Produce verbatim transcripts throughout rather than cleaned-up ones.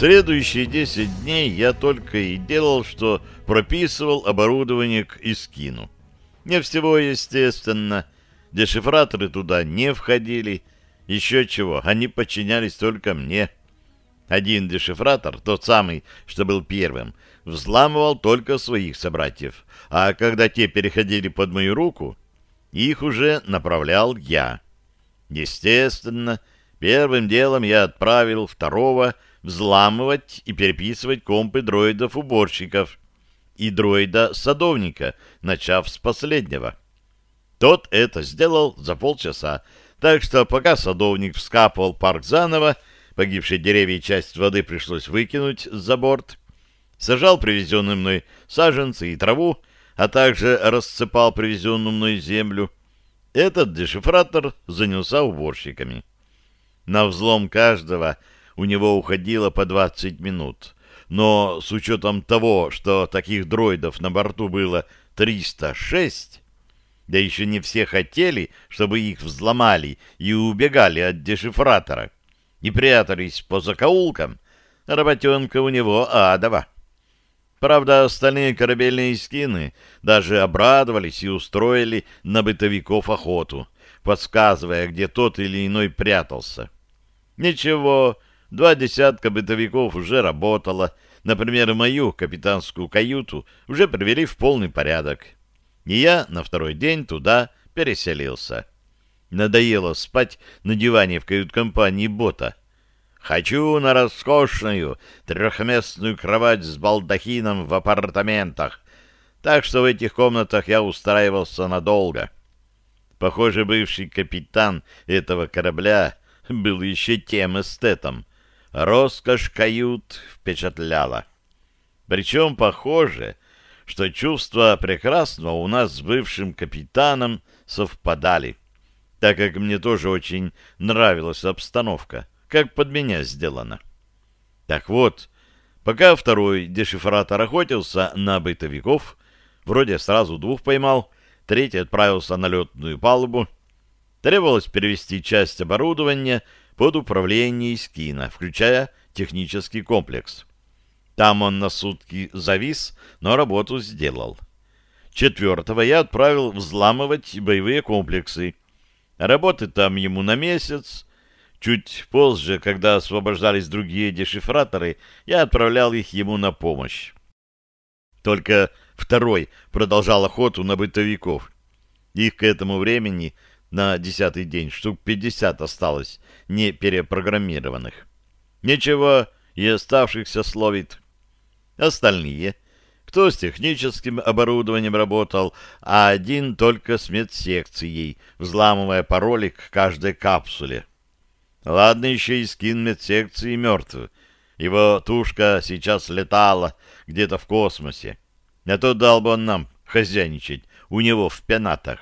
Следующие десять дней я только и делал, что прописывал оборудование к Искину. Не всего, естественно. Дешифраторы туда не входили. Еще чего, они подчинялись только мне. Один дешифратор, тот самый, что был первым, взламывал только своих собратьев, а когда те переходили под мою руку, их уже направлял я. Естественно, первым делом я отправил второго взламывать и переписывать компы дроидов-уборщиков и дроида-садовника, начав с последнего. Тот это сделал за полчаса, так что пока садовник вскапывал парк заново, погибшие деревья и часть воды пришлось выкинуть за борт, сажал привезенные мной саженцы и траву, а также рассыпал привезенную мной землю, этот дешифратор занялся уборщиками. На взлом каждого у него уходило по двадцать минут, но с учетом того, что таких дроидов на борту было триста шесть, да еще не все хотели, чтобы их взломали и убегали от дешифратора, и прятались по закоулкам, работенка у него адова. Правда, остальные корабельные скины даже обрадовались и устроили на бытовиков охоту, подсказывая, где тот или иной прятался. Ничего, два десятка бытовиков уже работало. Например, мою капитанскую каюту уже привели в полный порядок. И я на второй день туда переселился. Надоело спать на диване в кают-компании бота. Хочу на роскошную трехместную кровать с балдахином в апартаментах, так что в этих комнатах я устраивался надолго. Похоже, бывший капитан этого корабля был еще тем эстетом. Роскошь кают впечатляла. Причем похоже, что чувства прекрасного у нас с бывшим капитаном совпадали, так как мне тоже очень нравилась обстановка, как под меня сделано. Так вот, пока второй дешифратор охотился на бытовиков, вроде сразу двух поймал, третий отправился на летную палубу, требовалось перевести часть оборудования под управление Искина, включая технический комплекс. Там он на сутки завис, но работу сделал. Четвертого я отправил взламывать боевые комплексы. Работы там ему на месяц. Чуть позже, когда освобождались другие дешифраторы, я отправлял их ему на помощь. Только второй продолжал охоту на бытовиков. Их к этому времени на десятый день штук пятьдесят осталось не перепрограммированных. Ничего, и оставшихся словит. Остальные, кто с техническим оборудованием работал, а один только с медсекцией, взламывая пароли к каждой капсуле. Ладно, еще и скин медсекции мертв. Его тушка сейчас летала где-то в космосе. А то дал бы он нам хозяйничать у него в пенатах.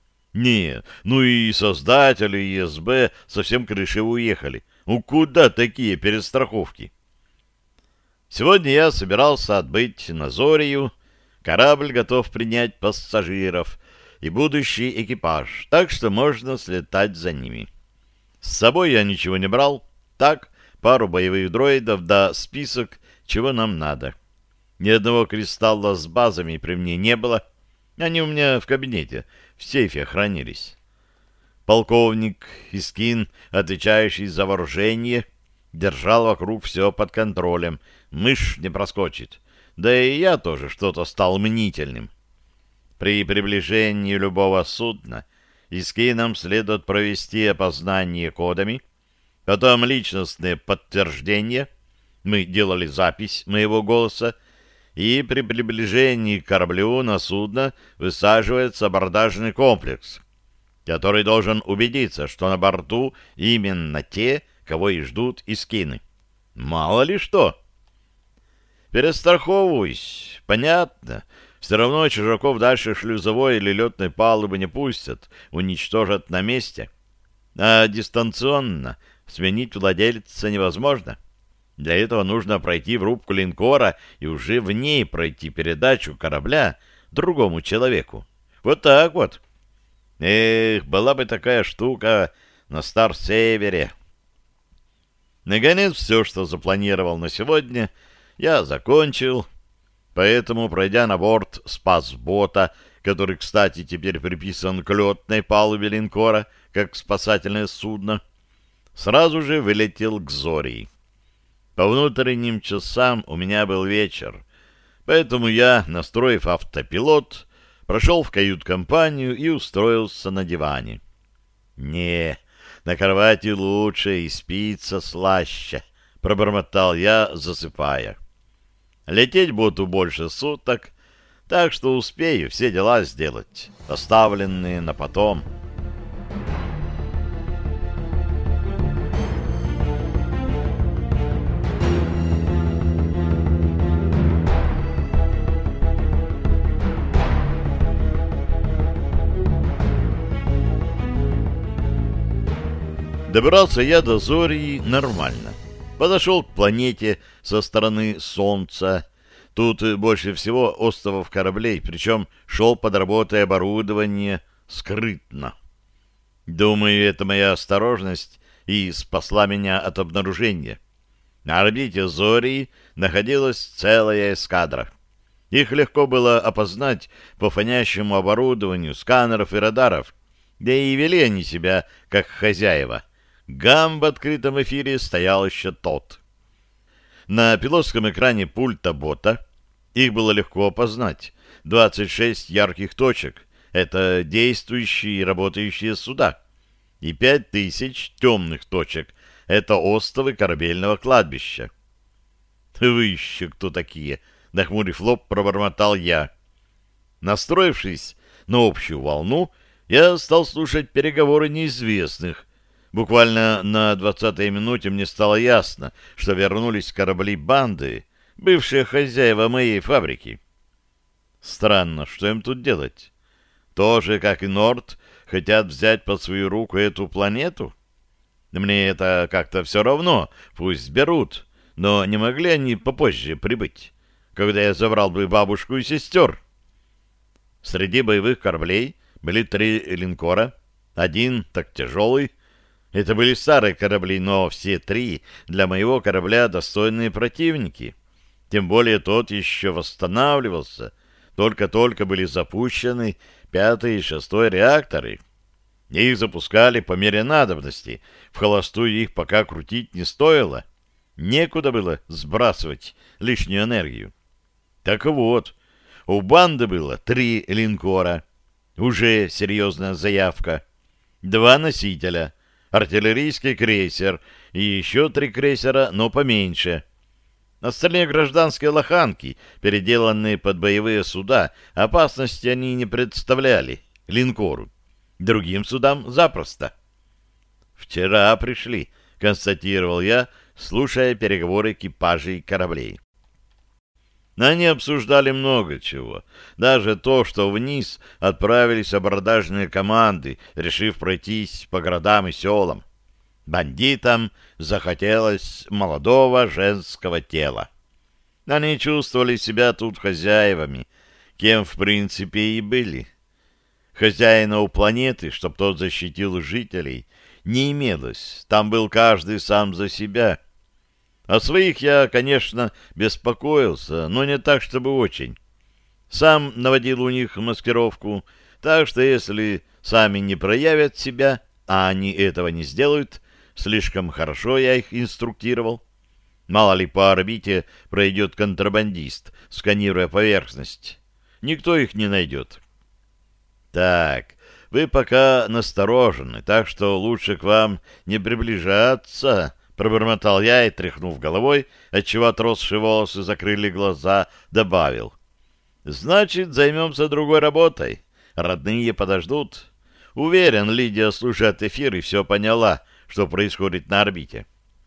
Не, ну и создатели и эс бэ совсем крыши уехали. Ну куда такие перестраховки? Сегодня я собирался отбыть на Зорию. Корабль готов принять пассажиров и будущий экипаж, так что можно слетать за ними. С собой я ничего не брал. Так, пару боевых дроидов да список, чего нам надо. Ни одного кристалла с базами при мне не было. Они у меня в кабинете, в сейфе хранились. Полковник Искин, отвечающий за вооружение, держал вокруг все под контролем. Мышь не проскочит. Да и я тоже что-то стал мнительным. При приближении любого судна Искинам следует провести опознание кодами, потом личностное подтверждение. Мы делали запись моего голоса, и при приближении к кораблю на судно высаживается абордажный комплекс, который должен убедиться, что на борту именно те, кого и ждут Искины. Мало ли что. Перестраховываюсь. Понятно. Все равно чужаков дальше шлюзовой или летной палубы не пустят, уничтожат на месте. А дистанционно сменить владельца невозможно. Для этого нужно пройти в рубку линкора и уже в ней пройти передачу корабля другому человеку. Вот так вот. Эх, была бы такая штука на Стар-Севере. Наконец, все, что запланировал на сегодня, я закончил, поэтому, пройдя на борт спасбота, который, кстати, теперь приписан к летной палубе линкора, как спасательное судно, сразу же вылетел к Зории. По внутренним часам у меня был вечер, поэтому я, настроив автопилот, прошел в кают-компанию и устроился на диване. «Не, на кровати лучше и спится слаще», — пробормотал я, засыпая. Лететь буду больше суток, так что успею все дела сделать, оставленные на потом. Добрался я до Зории нормально. Подошел к планете со стороны Солнца. Тут больше всего островов кораблей, причем шел под работой оборудование скрытно. Думаю, это моя осторожность и спасла меня от обнаружения. На орбите Зории находилась целая эскадра. Их легко было опознать по фонящему оборудованию сканеров и радаров, да и вели они себя как хозяева. Гам в открытом эфире стоял еще тот. На пилотском экране пульта бота их было легко опознать. двадцать шесть ярких точек — это действующие и работающие суда. И пять тысяч темных точек — это остовы корабельного кладбища. «Вы еще кто такие?» — нахмурив лоб, пробормотал я. Настроившись на общую волну, я стал слушать переговоры неизвестных. Буквально на двадцатой минуте мне стало ясно, что вернулись корабли банды, бывшие хозяева моей фабрики. Странно, что им тут делать? Тоже, как и Норд, хотят взять под свою руку эту планету? Мне это как-то все равно, пусть берут, но не могли они попозже прибыть, когда я забрал бы бабушку и сестер? Среди боевых кораблей были три линкора, один так тяжелый. Это были старые корабли, но все три для моего корабля достойные противники. Тем более тот еще восстанавливался. Только-только были запущены пятый и шестой реакторы. Их запускали по мере надобности. В холостую их пока крутить не стоило. Некуда было сбрасывать лишнюю энергию. Так вот, у банды было три линкора. Уже серьезная заявка. Два носителя. Артиллерийский крейсер и еще три крейсера, но поменьше. Остальные гражданские лоханки, переделанные под боевые суда, опасности они не представляли линкору. Другим судам запросто. «Вчера пришли», — констатировал я, слушая переговоры экипажей кораблей. Они обсуждали много чего. Даже то, что вниз отправились абордажные команды, решив пройтись по городам и селам. Бандитам захотелось молодого женского тела. Они чувствовали себя тут хозяевами, кем в принципе и были. Хозяина у планеты, чтоб тот защитил жителей, не имелось. Там был каждый сам за себя. О своих я, конечно, беспокоился, но не так, чтобы очень. Сам наводил у них маскировку, так что если сами не проявят себя, а они этого не сделают, слишком хорошо я их инструктировал. Мало ли по орбите пройдет контрабандист, сканируя поверхность. Никто их не найдет. Так, вы пока насторожены, так что лучше к вам не приближаться, пробормотал я и, тряхнув головой, отчего отросшие волосы закрыли глаза, добавил. Значит, займемся другой работой. Родные подождут. Уверен, Лидия слушает эфир и все поняла, что происходит на орбите.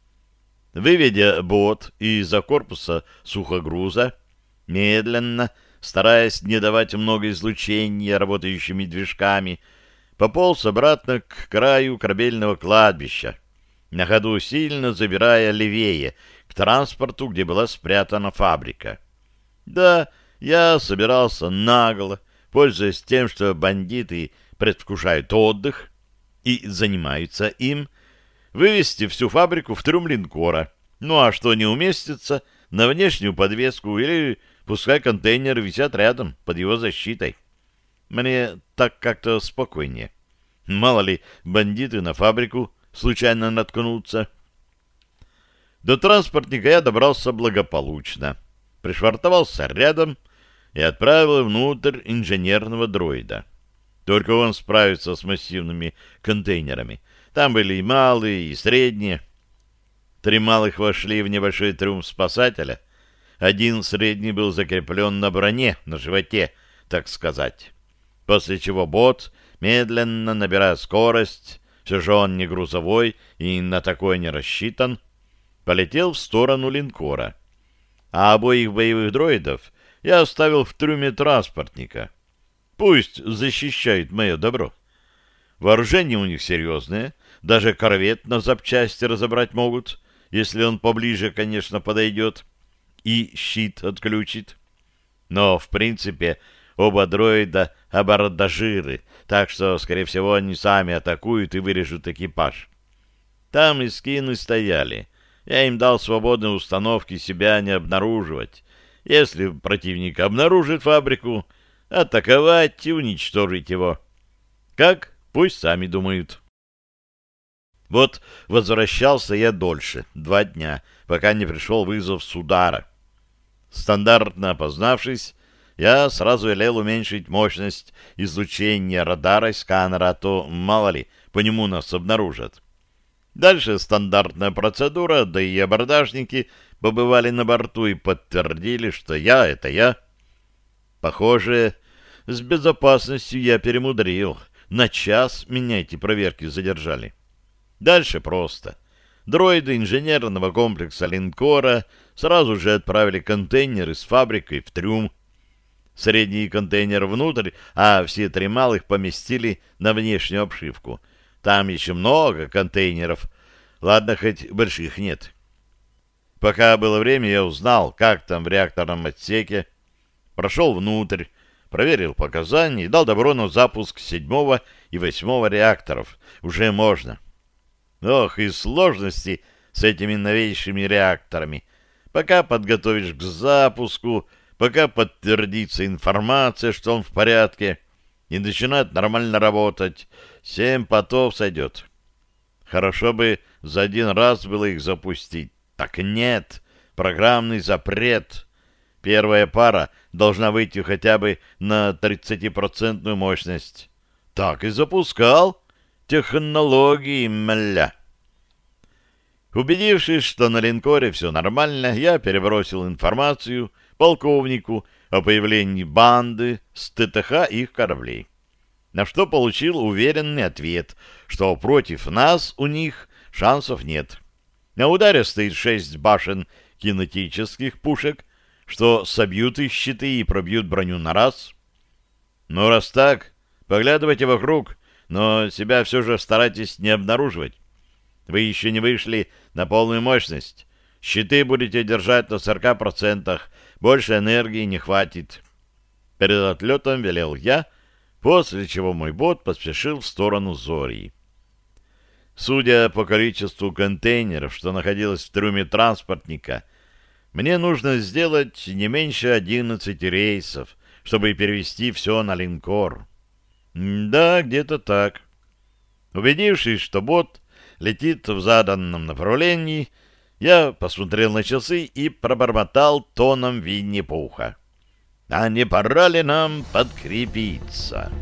Выведя бот из-за корпуса сухогруза, медленно, стараясь не давать много излучения работающими движками, пополз обратно к краю корабельного кладбища, на ходу сильно забирая левее, к транспорту, где была спрятана фабрика. Да, я собирался нагло, пользуясь тем, что бандиты предвкушают отдых и занимаются им, вывести всю фабрику в трюм линкора. Ну а что не уместится, на внешнюю подвеску или пускай контейнеры висят рядом, под его защитой. Мне так как-то спокойнее. Мало ли, бандиты на фабрику случайно наткнутся. До транспортника я добрался благополучно. Пришвартовался рядом и отправил внутрь инженерного дроида. Только он справится с массивными контейнерами. Там были и малые, и средние. Три малых вошли в небольшой трюм спасателя. Один средний был закреплен на броне, на животе, так сказать. После чего бот, медленно набирая скорость, все же он не грузовой и на такое не рассчитан, полетел в сторону линкора. А обоих боевых дроидов я оставил в трюме транспортника. Пусть защищают мое добро. Вооружение у них серьезное, даже корвет на запчасти разобрать могут, если он поближе, конечно, подойдет, и щит отключит. Но, в принципе, оба дроида абордажиры, так что, скорее всего, они сами атакуют и вырежут экипаж. Там и скины стояли. Я им дал свободные установки себя не обнаруживать. Если противник обнаружит фабрику, атаковать и уничтожить его. Как? Пусть сами думают. Вот возвращался я дольше, два дня, пока не пришел вызов с удара. Стандартно опознавшись, я сразу велел уменьшить мощность излучения радара и сканера, а то, мало ли, по нему нас обнаружат. Дальше стандартная процедура, да и абордажники побывали на борту и подтвердили, что я — это я. Похоже, с безопасностью я перемудрил. На час меня эти проверки задержали. Дальше просто. Дроиды инженерного комплекса линкора сразу же отправили контейнеры с фабрикой в трюм. Средний контейнер внутрь, а все три малых поместили на внешнюю обшивку. Там еще много контейнеров. Ладно, хоть больших нет. Пока было время, я узнал, как там в реакторном отсеке. Прошел внутрь, проверил показания и дал добро на запуск седьмого и восьмого реакторов. Уже можно. Ох, и сложности с этими новейшими реакторами. Пока подготовишь к запуску, пока подтвердится информация, что он в порядке, и начинает нормально работать, семь потов сойдет. Хорошо бы за один раз было их запустить. Так нет, программный запрет. Первая пара должна выйти хотя бы на тридцатипроцентную мощность. Так и запускал. Технологии, мля. Убедившись, что на линкоре все нормально, я перебросил информацию полковнику о появлении банды с ТТХ их кораблей. На что получил уверенный ответ, что против нас у них шансов нет. На ударе стоит шесть башен кинетических пушек, что собьют их щиты и пробьют броню на раз. Ну, раз так, поглядывайте вокруг, но себя все же старайтесь не обнаруживать. Вы еще не вышли на полную мощность. Щиты будете держать на сорока процентах, больше энергии не хватит. Перед отлетом велел я, после чего мой бот поспешил в сторону Зории. Судя по количеству контейнеров, что находилось в трюме транспортника, мне нужно сделать не меньше одиннадцати рейсов, чтобы перевести все на линкор. Да, где-то так. Убедившись, что бот летит в заданном направлении, я посмотрел на часы и пробормотал тоном Винни-Пуха: «А не пора ли нам подкрепиться?»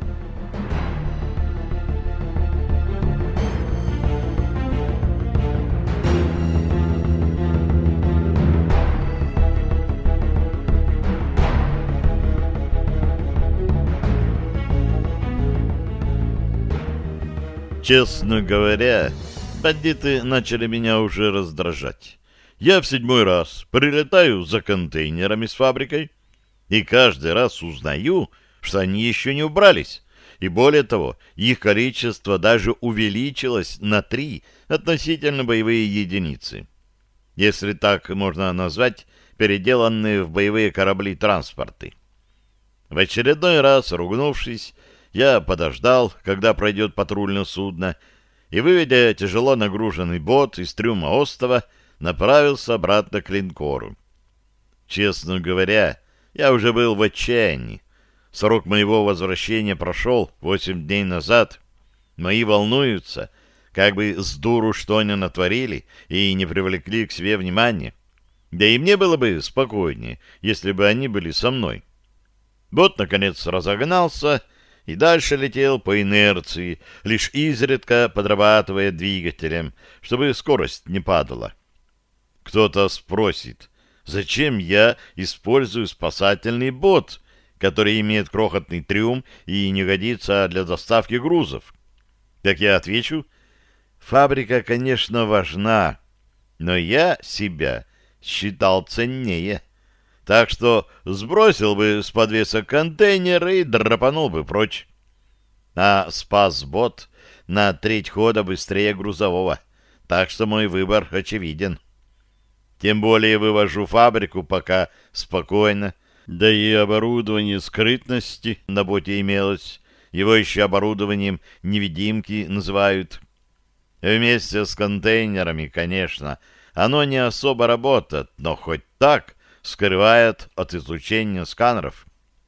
Честно говоря, бандиты начали меня уже раздражать. Я в седьмой раз прилетаю за контейнерами с фабрикой и каждый раз узнаю, что они еще не убрались. И более того, их количество даже увеличилось на три относительно боевые единицы. Если так можно назвать переделанные в боевые корабли транспорты. В очередной раз, ругнувшись, я подождал, когда пройдет патрульное судно, и, выведя тяжело нагруженный бот из трюма остова, направился обратно к линкору. Честно говоря, я уже был в отчаянии. Срок моего возвращения прошел восемь дней назад. Мои волнуются, как бы с дуру что они натворили и не привлекли к себе внимания. Да и мне было бы спокойнее, если бы они были со мной. Бот, наконец, разогнался и дальше летел по инерции, лишь изредка подрабатывая двигателем, чтобы скорость не падала. Кто-то спросит, зачем я использую спасательный бот, который имеет крохотный трюм и не годится для доставки грузов? Так я отвечу, фабрика, конечно, важна, но я себя считал ценнее. Так что сбросил бы с подвеса контейнер и драпанул бы прочь. А спас-бот на треть хода быстрее грузового, так что мой выбор очевиден. Тем более вывожу фабрику пока спокойно, да и оборудование скрытности на боте имелось. Его еще оборудованием невидимки называют. Вместе с контейнерами, конечно, оно не особо работает, но хоть так скрывает от излучения сканеров.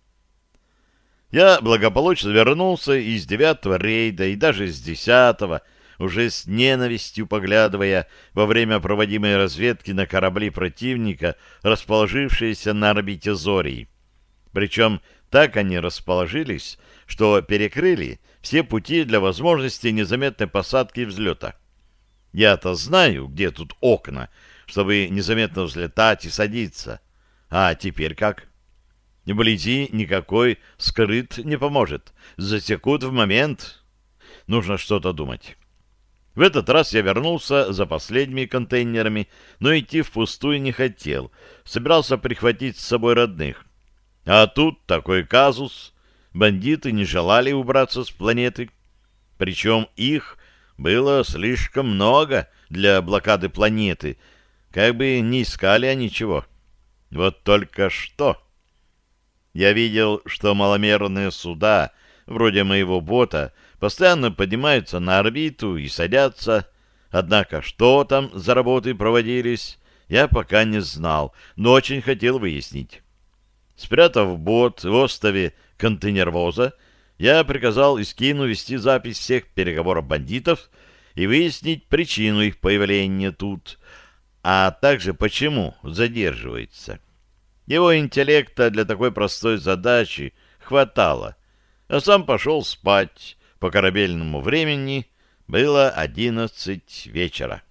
Я благополучно вернулся из девятого рейда и даже с десятого, уже с ненавистью поглядывая во время проводимой разведки на корабли противника, расположившиеся на орбите Зории. Причем так они расположились, что перекрыли все пути для возможности незаметной посадки и взлета. Я-то знаю, где тут окна, чтобы незаметно взлетать и садиться. А теперь как? Вблизи никакой скрыт не поможет. Засекут в момент. Нужно что-то думать. В этот раз я вернулся за последними контейнерами, но идти впустую не хотел. Собирался прихватить с собой родных. А тут такой казус. Бандиты не желали убраться с планеты. Причем их было слишком много для блокады планеты. Как бы не искали они чего. Вот только что. Я видел, что маломерные суда, вроде моего бота, постоянно поднимаются на орбиту и садятся. Однако что там за работы проводились, я пока не знал, но очень хотел выяснить. Спрятав бот в остове контейнервоза, я приказал Искину вести запись всех переговоров бандитов и выяснить причину их появления тут, а также почему задерживается. Его интеллекта для такой простой задачи хватало, а сам пошел спать. По корабельному времени было одиннадцать вечера.